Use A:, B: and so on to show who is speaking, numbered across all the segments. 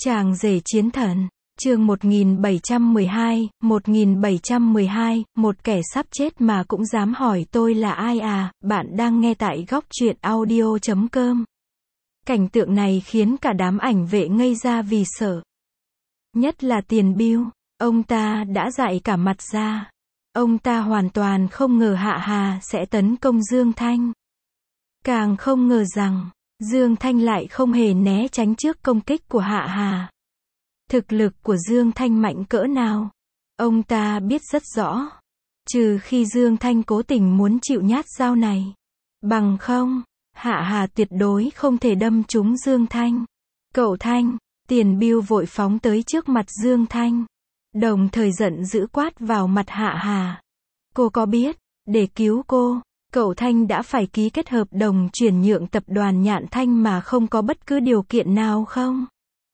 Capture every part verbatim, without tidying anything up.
A: Chàng rể chiến thần, chương một nghìn bảy trăm mười hai, một nghìn bảy trăm mười hai, một kẻ sắp chết mà cũng dám hỏi tôi là ai à, bạn đang nghe tại góc truyện audio chấm com. Cảnh tượng này khiến cả đám ảnh vệ ngây ra vì sợ. Nhất là Tiền Bưu, ông ta đã dại cả mặt ra. Ông ta hoàn toàn không ngờ Hạ Hà sẽ tấn công Dương Thanh. Càng không ngờ rằng, Dương Thanh lại không hề né tránh trước công kích của Hạ Hà. Thực lực của Dương Thanh mạnh cỡ nào? Ông ta biết rất rõ. Trừ khi Dương Thanh cố tình muốn chịu nhát dao này. Bằng không, Hạ Hà tuyệt đối không thể đâm trúng Dương Thanh. Cậu Thanh, Tiền Bưu vội phóng tới trước mặt Dương Thanh. Đồng thời giận dữ quát vào mặt Hạ Hà. Cô có biết, để cứu cô, cậu Thanh đã phải ký kết hợp đồng chuyển nhượng tập đoàn Nhạn Thanh mà không có bất cứ điều kiện nào không?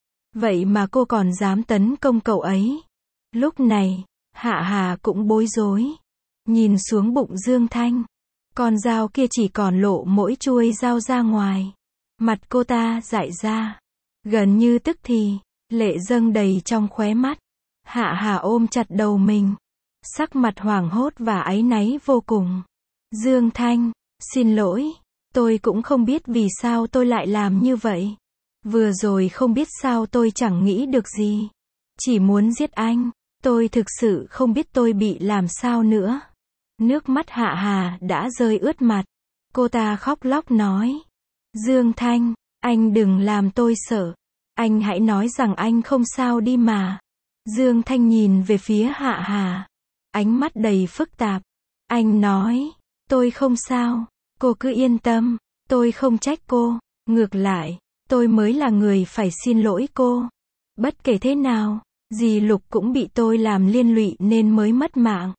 A: Vậy mà cô còn dám tấn công cậu ấy. Lúc này, Hạ Hà cũng bối rối. Nhìn xuống bụng Dương Thanh. Con dao kia chỉ còn lộ mỗi chuôi dao ra ngoài. Mặt cô ta dại ra. Gần như tức thì, lệ dâng đầy trong khóe mắt. Hạ Hà ôm chặt đầu mình. Sắc mặt hoảng hốt và áy náy vô cùng. Dương Thanh, xin lỗi. Tôi cũng không biết vì sao tôi lại làm như vậy. Vừa rồi không biết sao tôi chẳng nghĩ được gì. Chỉ muốn giết anh. Tôi thực sự không biết tôi bị làm sao nữa. Nước mắt Hạ Hà đã rơi ướt mặt. Cô ta khóc lóc nói. Dương Thanh, anh đừng làm tôi sợ. Anh hãy nói rằng anh không sao đi mà. Dương Thanh nhìn về phía Hạ Hà. Ánh mắt đầy phức tạp. Anh nói. Tôi không sao. Cô cứ yên tâm. Tôi không trách cô. Ngược lại, tôi mới là người phải xin lỗi cô. Bất kể thế nào, dì Lục cũng bị tôi làm liên lụy nên mới mất mạng.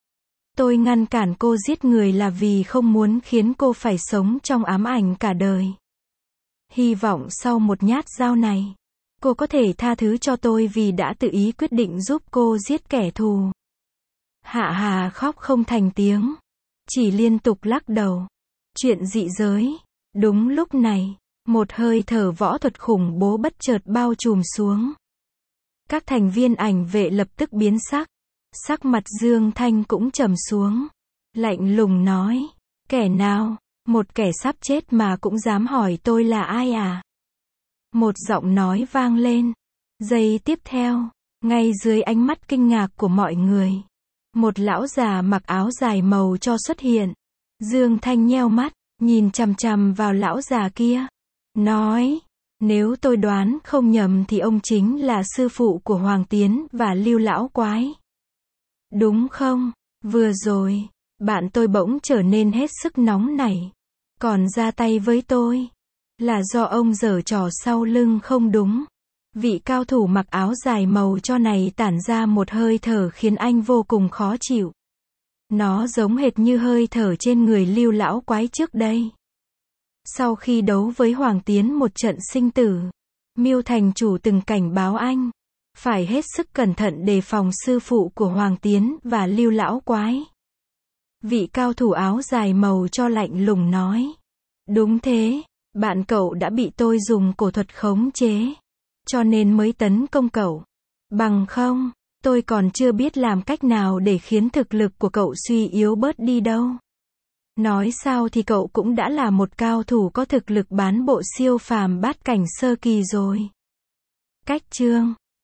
A: Tôi ngăn cản cô giết người là vì không muốn khiến cô phải sống trong ám ảnh cả đời. Hy vọng sau một nhát dao này, cô có thể tha thứ cho tôi vì đã tự ý quyết định giúp cô giết kẻ thù. Hạ Hà khóc không thành tiếng, chỉ liên tục lắc đầu. Chuyện dị giới. Đúng lúc này, một hơi thở võ thuật khủng bố bất chợt bao trùm xuống. Các thành viên ảnh vệ lập tức biến sắc. Sắc mặt Dương Thanh cũng trầm xuống. Lạnh lùng nói. Kẻ nào? Một kẻ sắp chết mà cũng dám hỏi tôi là ai à? Một giọng nói vang lên. Giây tiếp theo, ngay dưới ánh mắt kinh ngạc của mọi người, một lão già mặc áo dài màu cho xuất hiện. Dương Thanh nheo mắt, nhìn chằm chằm vào lão già kia. Nói, nếu tôi đoán không nhầm thì ông chính là sư phụ của Hoàng Tiến và Lưu Lão Quái. Đúng không? Vừa rồi, bạn tôi bỗng trở nên hết sức nóng nảy. Còn ra tay với tôi. Là do ông giở trò sau lưng không đúng. Vị cao thủ mặc áo dài màu cho này tản ra một hơi thở khiến anh vô cùng khó chịu. Nó giống hệt như hơi thở trên người Lưu Lão Quái trước đây. Sau khi đấu với Hoàng Tiến một trận sinh tử, Miêu thành chủ từng cảnh báo anh phải hết sức cẩn thận đề phòng sư phụ của Hoàng Tiến và Lưu Lão Quái. Vị cao thủ áo dài màu cho lạnh lùng nói. Đúng thế, bạn cậu đã bị tôi dùng cổ thuật khống chế, cho nên mới tấn công cậu. Bằng không, tôi còn chưa biết làm cách nào để khiến thực lực của cậu suy yếu bớt đi đâu. Nói sao thì cậu cũng đã là một cao thủ có thực lực bán bộ siêu phàm bát cảnh sơ kỳ rồi. Cách chương